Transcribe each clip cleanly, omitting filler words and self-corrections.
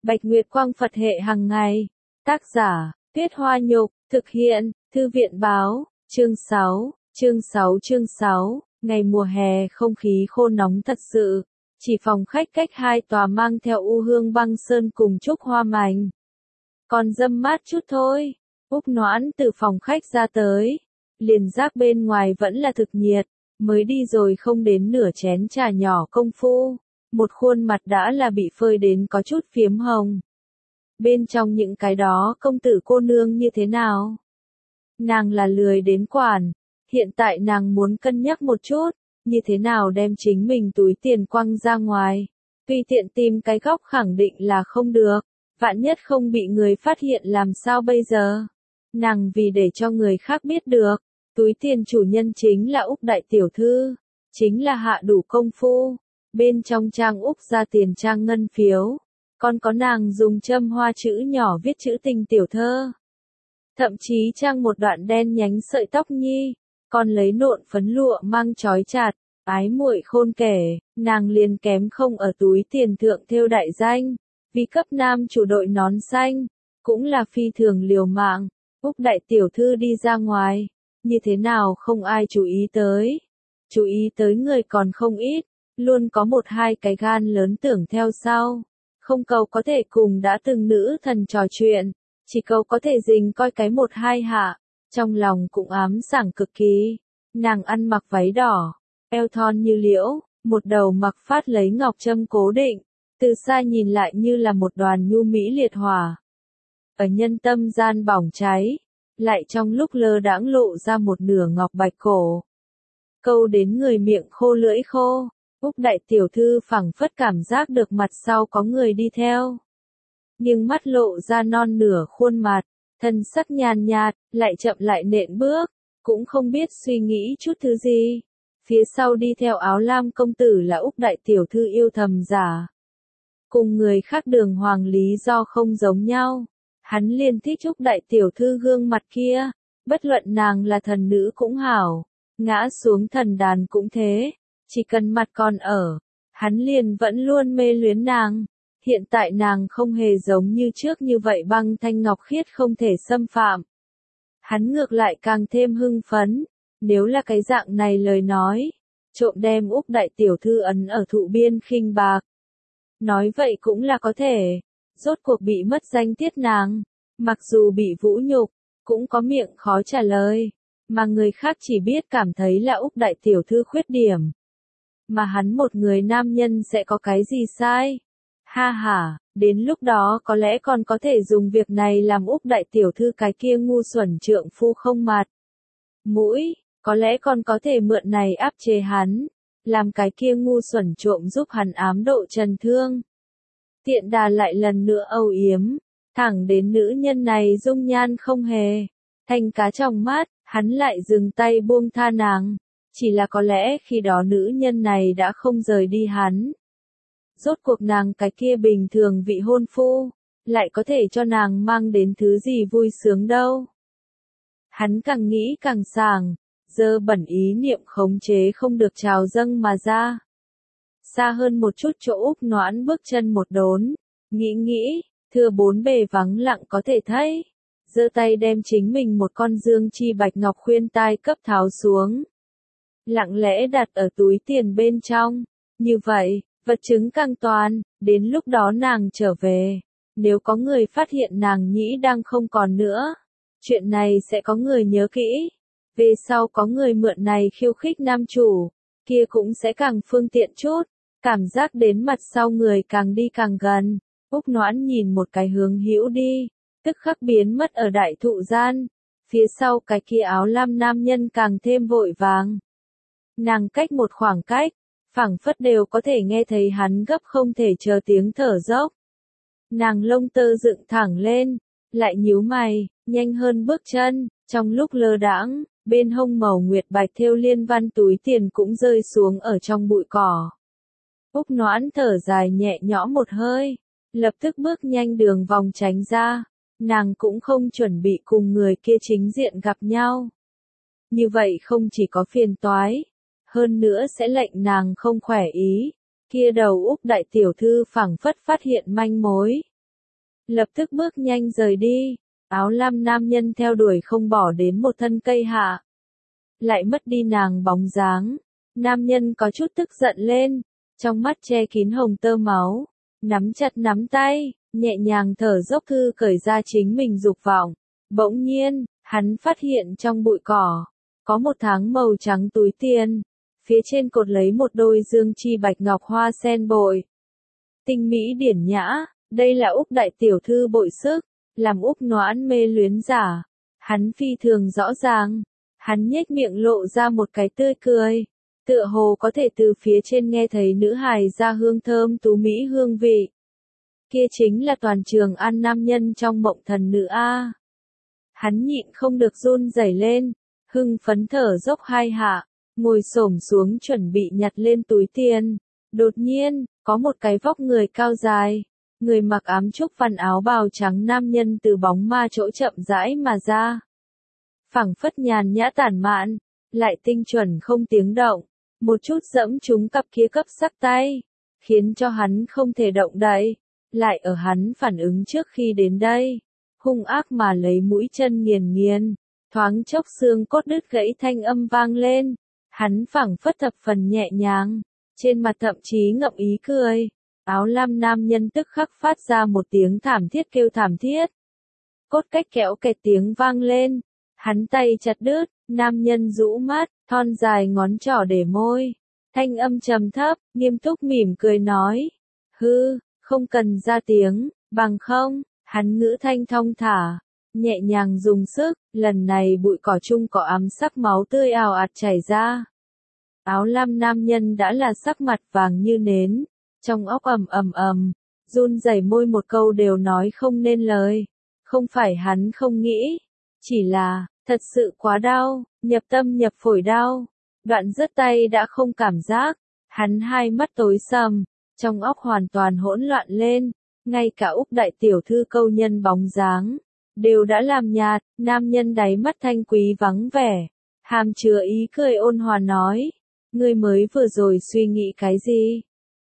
Bạch Nguyệt Quang Phật hệ hàng ngày. Tác giả, Tuyết Hoa Nhục, thực hiện, Thư viện Báo, chương 6, ngày mùa hè không khí khô nóng thật sự. Chỉ phòng khách cách hai tòa mang theo u hương băng sơn cùng trúc hoa mảnh. Còn dâm mát chút thôi. Úc Noãn từ phòng khách ra tới. Liền giác bên ngoài vẫn là thực nhiệt. Mới đi rồi không đến nửa chén trà nhỏ công phu. Một khuôn mặt đã là bị phơi đến có chút phiếm hồng. Bên trong những cái đó công tử cô nương như thế nào? Nàng là lười đến quản. Hiện tại nàng muốn cân nhắc một chút. Như thế nào đem chính mình túi tiền quăng ra ngoài. Tùy tiện tìm cái góc khẳng định là không được. Vạn nhất không bị người phát hiện làm sao bây giờ. Nàng vì để cho người khác biết được. Túi tiền chủ nhân chính là Úc đại tiểu thư. Chính là hạ đủ công phu. Bên trong trang Úc ra tiền trang ngân phiếu. Còn có nàng dùng châm hoa chữ nhỏ viết chữ tình tiểu thơ. Thậm chí trang một đoạn đen nhánh sợi tóc nhi. Còn lấy nộn phấn lụa mang trói chặt. Ái muội khôn kể, nàng liền kém không ở túi tiền thượng thêu đại danh. Vì cấp nam chủ đội nón xanh. Cũng là phi thường liều mạng. Úc đại tiểu thư đi ra ngoài. Như thế nào không ai chú ý tới. Chú ý tới người còn không ít. Luôn có một hai cái gan lớn tưởng theo sau. Không cầu có thể cùng đã từng nữ thần trò chuyện. Chỉ cầu có thể dình coi cái một hai hạ. Trong lòng cũng ám sảng cực kỳ. Nàng ăn mặc váy đỏ. Eo thon như liễu. Một đầu mặc phát lấy ngọc châm cố định. Từ xa nhìn lại như là một đoàn nhu mỹ liệt hỏa. Ở nhân tâm gian bỏng cháy. Lại trong lúc lơ đãng lộ ra một nửa ngọc bạch cổ. Câu đến người miệng khô lưỡi khô. Úc đại tiểu thư phảng phất cảm giác được mặt sau có người đi theo. Nhưng mắt lộ ra non nửa khuôn mặt. Thân sắc nhàn nhạt, lại chậm lại nện bước. Cũng không biết suy nghĩ chút thứ gì. Phía sau đi theo áo lam công tử là Úc đại tiểu thư yêu thầm giả. Cùng người khác đường hoàng lý do không giống nhau. Hắn liền thích Úc đại tiểu thư gương mặt kia. Bất luận nàng là thần nữ cũng hảo. Ngã xuống thần đàn cũng thế. Chỉ cần mặt còn ở. Hắn liền vẫn luôn mê luyến nàng. Hiện tại nàng không hề giống như trước như vậy băng thanh ngọc khiết không thể xâm phạm. Hắn ngược lại càng thêm hưng phấn. Nếu là cái dạng này lời nói. Trộm đem Úc đại tiểu thư ấn ở thụ biên khinh bạc. Nói vậy cũng là có thể. Rốt cuộc bị mất danh tiết nàng. Mặc dù bị vũ nhục. Cũng có miệng khó trả lời. Mà người khác chỉ biết cảm thấy là Úc đại tiểu thư khuyết điểm. Mà hắn một người nam nhân sẽ có cái gì sai? Ha ha, đến lúc đó có lẽ còn có thể dùng việc này làm Úc đại tiểu thư cái kia ngu xuẩn trượng phu không mặt. Mũi, có lẽ còn có thể mượn này áp chế hắn. Làm cái kia ngu xuẩn trộm giúp hắn ám độ trần thương. Tiện đà lại lần nữa âu yếm. Thẳng đến nữ nhân này dung nhan không hề. Thành cá trong mắt, hắn lại dừng tay buông tha nàng. Chỉ là có lẽ khi đó nữ nhân này đã không rời đi hắn. Rốt cuộc nàng cái kia bình thường vị hôn phu. Lại có thể cho nàng mang đến thứ gì vui sướng đâu. Hắn càng nghĩ càng sảng. Dơ bẩn ý niệm khống chế không được trào dâng mà ra. Xa hơn một chút chỗ Úc Noãn bước chân một đốn. Nghĩ. Thưa bốn bề vắng lặng có thể thấy. Giơ tay đem chính mình một con dương chi bạch ngọc khuyên tai cấp tháo xuống. Lặng lẽ đặt ở túi tiền bên trong. Như vậy, vật chứng càng toàn, đến lúc đó nàng trở về. Nếu có người phát hiện nàng nhĩ đang không còn nữa. Chuyện này sẽ có người nhớ kỹ. Về sau có người mượn này khiêu khích nam chủ. Kia cũng sẽ càng phương tiện chút. Cảm giác đến mặt sau người càng đi càng gần. Úc Noãn nhìn một cái hướng hữu đi. Tức khắc biến mất ở đại thụ gian. Phía sau cái kia áo lam nam nhân càng thêm vội vàng. Nàng cách một khoảng cách. Phảng phất đều có thể nghe thấy hắn gấp không thể chờ tiếng thở dốc. Nàng lông tơ dựng thẳng lên. Lại nhíu mày, nhanh hơn bước chân. Trong lúc lơ đãng, bên hông màu nguyệt bạch thêu liên văn túi tiền cũng rơi xuống ở trong bụi cỏ. Úc Noãn thở dài nhẹ nhõm một hơi. Lập tức bước nhanh đường vòng tránh ra. Nàng cũng không chuẩn bị cùng người kia chính diện gặp nhau. Như vậy không chỉ có phiền toái. Hơn nữa sẽ lệnh nàng không khỏe ý. Kia đầu Úc đại tiểu thư phảng phất phát hiện manh mối. lập tức bước nhanh rời đi. Áo lam nam nhân theo đuổi không bỏ đến một thân cây hạ. Lại mất đi nàng bóng dáng. Nam nhân có chút tức giận lên, trong mắt che kín hồng tơ máu, nắm chặt nắm tay, nhẹ nhàng thở dốc thư cởi ra chính mình dục vọng. Bỗng nhiên, hắn phát hiện trong bụi cỏ, có một tháng màu trắng túi tiền, phía trên cột lấy một đôi dương chi bạch ngọc hoa sen bội. Tinh mỹ điển nhã, đây là Úc đại tiểu thư bội sức, làm Úc Noãn mê luyến giả. Hắn phi thường rõ ràng, hắn nhếch miệng lộ ra một cái tươi cười, tựa hồ có thể từ phía trên nghe thấy nữ hài ra hương thơm tú mỹ hương vị. Kia chính là toàn Trường An nam nhân trong mộng thần nữ a. Hắn nhịn không được run rẩy lên, hưng phấn thở dốc hai hạ, ngồi xổm xuống chuẩn bị nhặt lên túi tiền. Đột nhiên, có một cái vóc người cao dài, người mặc ám trúc văn áo bào trắng nam nhân từ bóng ma chỗ chậm rãi mà ra. Phảng phất nhàn nhã tản mạn, lại tinh chuẩn không tiếng động, một chút dẫm trúng cặp kia cấp sắc tay, khiến cho hắn không thể động đậy, lại ở hắn phản ứng trước khi đến đây, hung ác mà lấy mũi chân nghiền nghiền, thoáng chốc xương cốt đứt gãy thanh âm vang lên, hắn phảng phất thập phần nhẹ nhàng, trên mặt thậm chí ngậm ý cười. Áo lam nam nhân tức khắc phát ra một tiếng thảm thiết kêu thảm thiết. Cốt cách kéo kẹt tiếng vang lên, hắn tay chặt đứt, nam nhân rũ mắt, thon dài ngón trỏ để môi, thanh âm trầm thấp, nghiêm túc mỉm cười nói, hư, không cần ra tiếng, bằng không, hắn ngữ thanh thong thả, nhẹ nhàng dùng sức, lần này bụi cỏ chung có ám sắc máu tươi ào ạt chảy ra. Áo lam nam nhân đã là sắc mặt vàng như nến, trong óc run rẩy môi một câu đều nói không nên lời. Không phải hắn không nghĩ, chỉ là, thật sự quá đau, nhập tâm nhập phổi đau. Đoạn rứt tay đã không cảm giác, hắn hai mắt tối sầm, trong óc hoàn toàn hỗn loạn lên, ngay cả Úc đại tiểu thư câu nhân bóng dáng, đều đã làm nhạt, nam nhân đáy mắt thanh quý vắng vẻ, hàm chứa ý cười ôn hòa nói, ngươi mới vừa rồi suy nghĩ cái gì?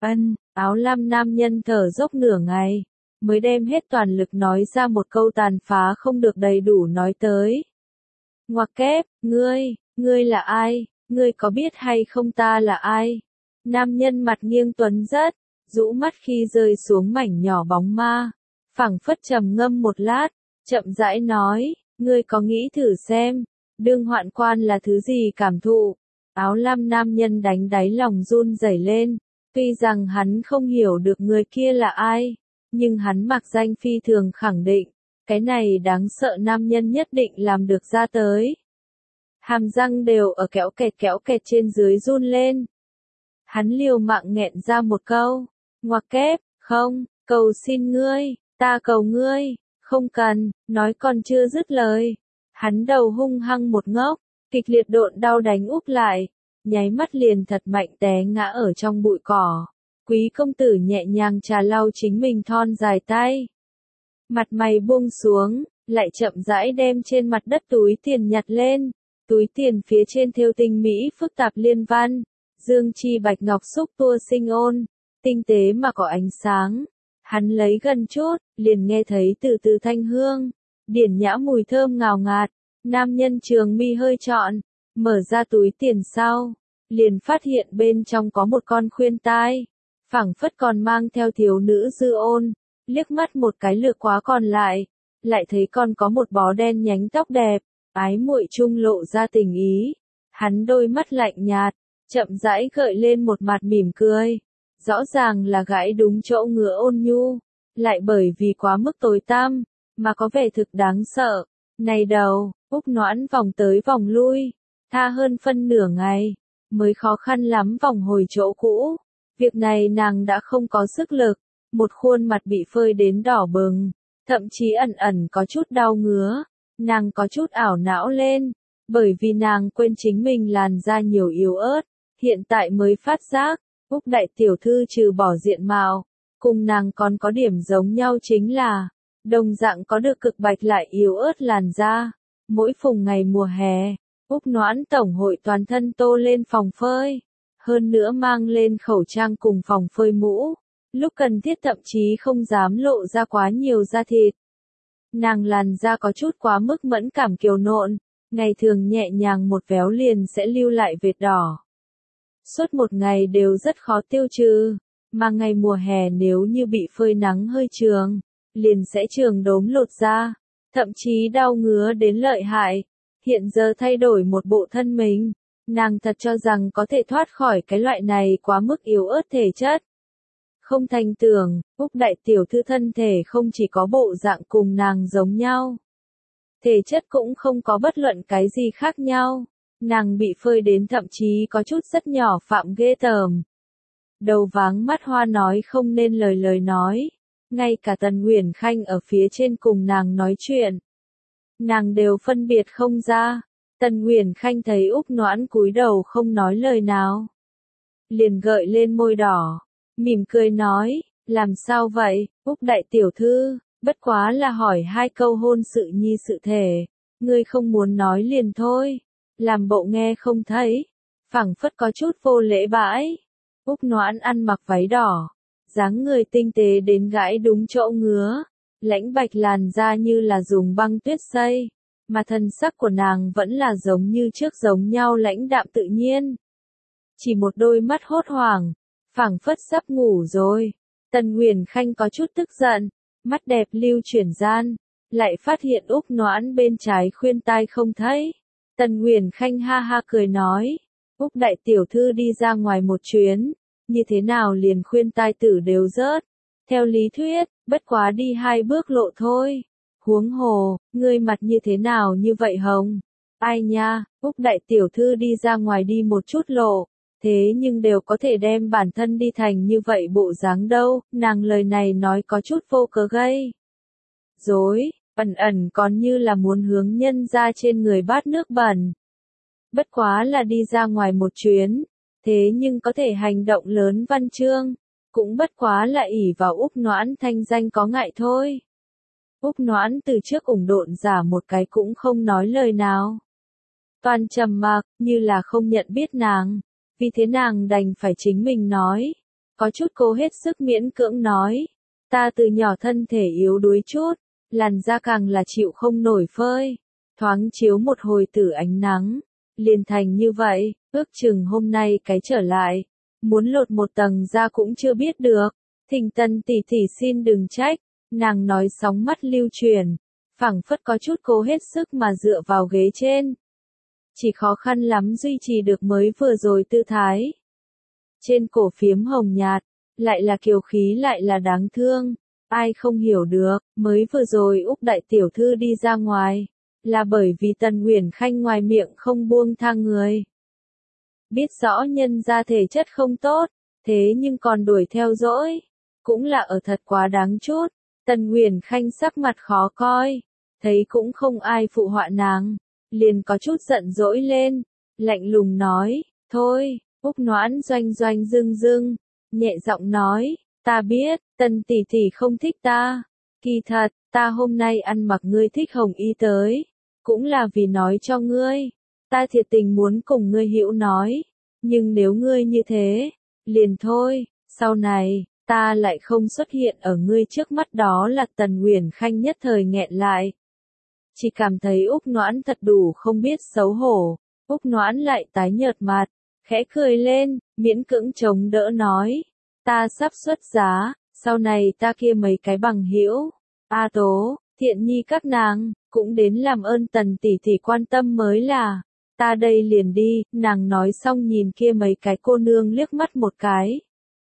Áo lam nam nhân thở dốc nửa ngày, mới đem hết toàn lực nói ra một câu tàn phá không được đầy đủ nói tới. Ngoặc kép, ngươi là ai? Ngươi có biết hay không ta là ai? Nam nhân mặt nghiêng tuấn rất, rũ mắt khi rơi xuống mảnh nhỏ bóng ma, phảng phất trầm ngâm một lát, chậm rãi nói, ngươi có nghĩ thử xem, đương hoạn quan là thứ gì cảm thụ? Áo lam nam nhân đánh đáy lòng run rẩy lên, tuy rằng hắn không hiểu được người kia là ai, nhưng hắn mặc danh phi thường khẳng định, cái này đáng sợ nam nhân nhất định làm được ra tới. Hàm răng đều ở kéo kẹt trên dưới run lên. Hắn liều mạng nghẹn ra một câu, ngoặc kép, không, cầu xin ngươi, ta cầu ngươi, không cần, nói còn chưa dứt lời. Hắn đầu hung hăng một ngốc, kịch liệt độn đau đánh úp lại, nháy mắt liền thật mạnh té ngã ở trong bụi cỏ. Quý công tử nhẹ nhàng trà lau chính mình thon dài tay. Mặt mày buông xuống, lại chậm rãi đem trên mặt đất túi tiền nhặt lên. Túi tiền phía trên thêu tinh mỹ phức tạp liên văn, dương chi bạch ngọc xúc tua sinh ôn, tinh tế mà có ánh sáng. Hắn lấy gần chút, liền nghe thấy từ từ thanh hương, điển nhã mùi thơm ngào ngạt. Nam nhân trường mi hơi trọn, mở ra túi tiền sau, liền phát hiện bên trong có một con khuyên tai, phảng phất còn mang theo thiếu nữ dư ôn, liếc mắt một cái lược quá còn lại thấy con có một bó đen nhánh tóc đẹp, ái muội trung lộ ra tình ý. Hắn đôi mắt lạnh nhạt, chậm rãi gợi lên một mặt mỉm cười, rõ ràng là gãi đúng chỗ ngứa ôn nhu, lại bởi vì quá mức tối tăm, mà có vẻ thực đáng sợ. Này đầu, Úc Noãn vòng tới vòng lui, tha hơn phân nửa ngày, mới khó khăn lắm vòng hồi chỗ cũ. Việc này nàng đã không có sức lực, một khuôn mặt bị phơi đến đỏ bừng, thậm chí ẩn ẩn có chút đau ngứa, nàng có chút ảo não lên, bởi vì nàng quên chính mình làn da nhiều yếu ớt, hiện tại mới phát giác, Úc đại tiểu thư trừ bỏ diện mạo, cùng nàng còn có điểm giống nhau chính là, đồng dạng có được cực bạch lại yếu ớt làn da. Mỗi phùng ngày mùa hè, Úc Noãn tổng hội toàn thân tô lên phòng phơi, hơn nữa mang lên khẩu trang cùng phòng phơi mũ, lúc cần thiết thậm chí không dám lộ ra quá nhiều da thịt. Nàng làn da có chút quá mức mẫn cảm kiều nộn, ngày thường nhẹ nhàng một véo liền sẽ lưu lại vệt đỏ. Suốt một ngày đều rất khó tiêu trừ, mà ngày mùa hè nếu như bị phơi nắng hơi trường, liền sẽ trường đốm lột da, thậm chí đau ngứa đến lợi hại. Hiện giờ thay đổi một bộ thân mình, nàng thật cho rằng có thể thoát khỏi cái loại này quá mức yếu ớt thể chất. Không thành tưởng, Úc đại tiểu thư thân thể không chỉ có bộ dạng cùng nàng giống nhau. Thể chất cũng không có bất luận cái gì khác nhau. Nàng bị phơi đến thậm chí có chút rất nhỏ phạm ghê tởm. Đầu váng mắt hoa nói không nên lời nói. Ngay cả Tần Uyển Khanh ở phía trên cùng nàng nói chuyện. Nàng đều phân biệt không ra. Tần Uyển Khanh thấy Úc Noãn cúi đầu không nói lời nào. Liền gợi lên môi đỏ. Mỉm cười nói, làm sao vậy, Úc đại tiểu thư, bất quá là hỏi 2 câu hôn sự nhi sự thể. Ngươi không muốn nói liền thôi. Làm bộ nghe không thấy. Phảng phất có chút vô lễ bãi. Úc Noãn ăn mặc váy đỏ. Dáng người tinh tế đến gãi đúng chỗ ngứa. Lãnh bạch làn da như là dùng băng tuyết xây. Mà thân sắc của nàng vẫn là giống như trước giống nhau lãnh đạm tự nhiên. Chỉ một đôi mắt hốt hoảng. Phảng phất sắp ngủ rồi. Tần Uyển Khanh có chút tức giận. Mắt đẹp lưu chuyển gian. Lại phát hiện Úc Noãn bên trái khuyên tai không thấy. Tần Uyển Khanh ha ha cười nói. Úc đại tiểu thư đi ra ngoài một chuyến. Như thế nào liền khuyên tai tử đều rớt. Theo lý thuyết, bất quá đi 2 bước lộ thôi. Huống hồ, ngươi mặt như thế nào như vậy hồng? Ai nha, Úc đại tiểu thư đi ra ngoài đi một chút lộ. Thế nhưng đều có thể đem bản thân đi thành như vậy bộ dáng đâu. Nàng lời này nói có chút vô cớ gây dối, ẩn ẩn còn như là muốn hướng nhân ra trên người bát nước bẩn. Bất quá là đi ra ngoài một chuyến. Thế nhưng có thể hành động lớn văn chương. Cũng bất quá là ỷ vào Úc Noãn thanh danh có ngại thôi. Úc Noãn từ trước ủng độn giả một cái cũng không nói lời nào. Toàn trầm mặc, như là không nhận biết nàng. Vì thế nàng đành phải chính mình nói. Có chút cố hết sức miễn cưỡng nói. Ta từ nhỏ thân thể yếu đuối chút. Làn da càng là chịu không nổi phơi. Thoáng chiếu một hồi tử ánh nắng. Liền thành như vậy, ước chừng hôm nay cái trở lại. Muốn lột một tầng da cũng chưa biết được. Thỉnh Tần tỷ tỷ xin đừng trách. Nàng nói sóng mắt lưu truyền. Phảng phất có chút cố hết sức mà dựa vào ghế trên. Chỉ khó khăn lắm duy trì được mới vừa rồi tư thái. Trên cổ phiếm hồng nhạt. Lại là kiều khí lại là đáng thương. Ai không hiểu được, mới vừa rồi Úc đại tiểu thư đi ra ngoài. Là bởi vì Tần Uyển Khanh ngoài miệng không buông tha người. Biết rõ nhân ra thể chất không tốt, thế nhưng còn đuổi theo dỗi. Cũng là ở thật quá đáng chút. Tần Uyển Khanh sắc mặt khó coi. Thấy cũng không ai phụ họa nàng. Liền có chút giận dỗi lên. Lạnh lùng nói, thôi, Úc Noãn doanh doanh dưng dưng. Nhẹ giọng nói, ta biết, Tần tỷ tỷ không thích ta. Kỳ thật, ta hôm nay ăn mặc ngươi thích hồng y tới. Cũng là vì nói cho ngươi. Ta thiệt tình muốn cùng ngươi hữu nói. Nhưng nếu ngươi như thế, liền thôi, sau này, ta lại không xuất hiện ở ngươi trước mắt đó là Tần Uyển Khanh nhất thời nghẹn lại. Chỉ cảm thấy Úc Noãn thật đủ không biết xấu hổ. Úc Noãn lại tái nhợt mặt, khẽ cười lên, miễn cưỡng chống đỡ nói. Ta sắp xuất giá, sau này ta kia mấy cái bằng hữu. A Tố, Thiện Nhi các nàng, cũng đến làm ơn Tần tỷ tỷ quan tâm mới là. Ta đây liền đi, nàng nói xong nhìn kia mấy cái cô nương liếc mắt một cái.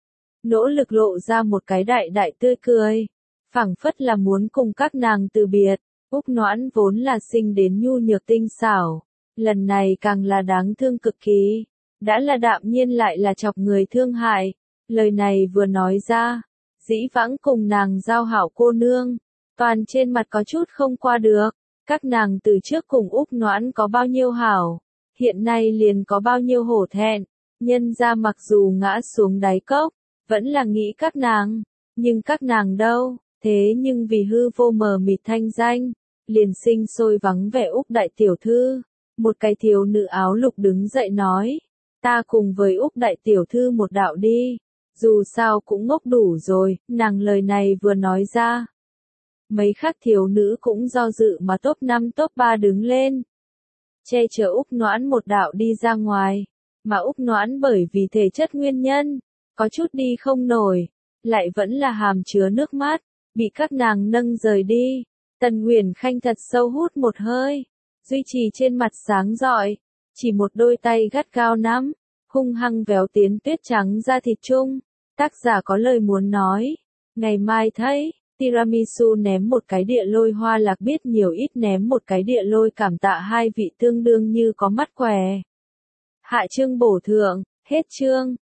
Nỗ lực lộ ra một cái đại đại tươi cười. Phảng phất là muốn cùng các nàng từ biệt. Úc Noãn vốn là sinh đến nhu nhược tinh xảo. Lần này càng là đáng thương cực kỳ. Đã là đạm nhiên lại là chọc người thương hại. Lời này vừa nói ra. Dĩ vãng cùng nàng giao hảo cô nương. Toàn trên mặt có chút không qua được. Các nàng từ trước cùng Úc Noãn có bao nhiêu hảo. Hiện nay liền có bao nhiêu hổ thẹn. Nhân ra mặc dù ngã xuống đáy cốc. Vẫn là nghĩ các nàng. Nhưng các nàng đâu. Thế nhưng vì hư vô mờ mịt thanh danh. Liền sinh sôi vắng vẻ Úc đại tiểu thư. Một cái thiếu nữ áo lục đứng dậy nói. Ta cùng với Úc đại tiểu thư một đạo đi. Dù sao cũng ngốc đủ rồi, nàng lời này vừa nói ra. Mấy khác thiếu nữ cũng do dự mà top 5 top 3 đứng lên. Che chở Úc Noãn một đạo đi ra ngoài. Mà Úc Noãn bởi vì thể chất nguyên nhân, có chút đi không nổi, lại vẫn là hàm chứa nước mắt, bị các nàng nâng rời đi. Tần Uyển Khanh thật sâu hút một hơi, duy trì trên mặt sáng rọi, chỉ một đôi tay gắt gao nắm, hung hăng véo tiến tuyết trắng ra thịt chung. Tác giả có lời muốn nói, ngày mai thấy, tiramisu ném một cái địa lôi hoa lạc biết nhiều ít ném một cái địa lôi cảm tạ hai vị tương đương như có mắt què. Hạ chương bổ thượng, hết chương.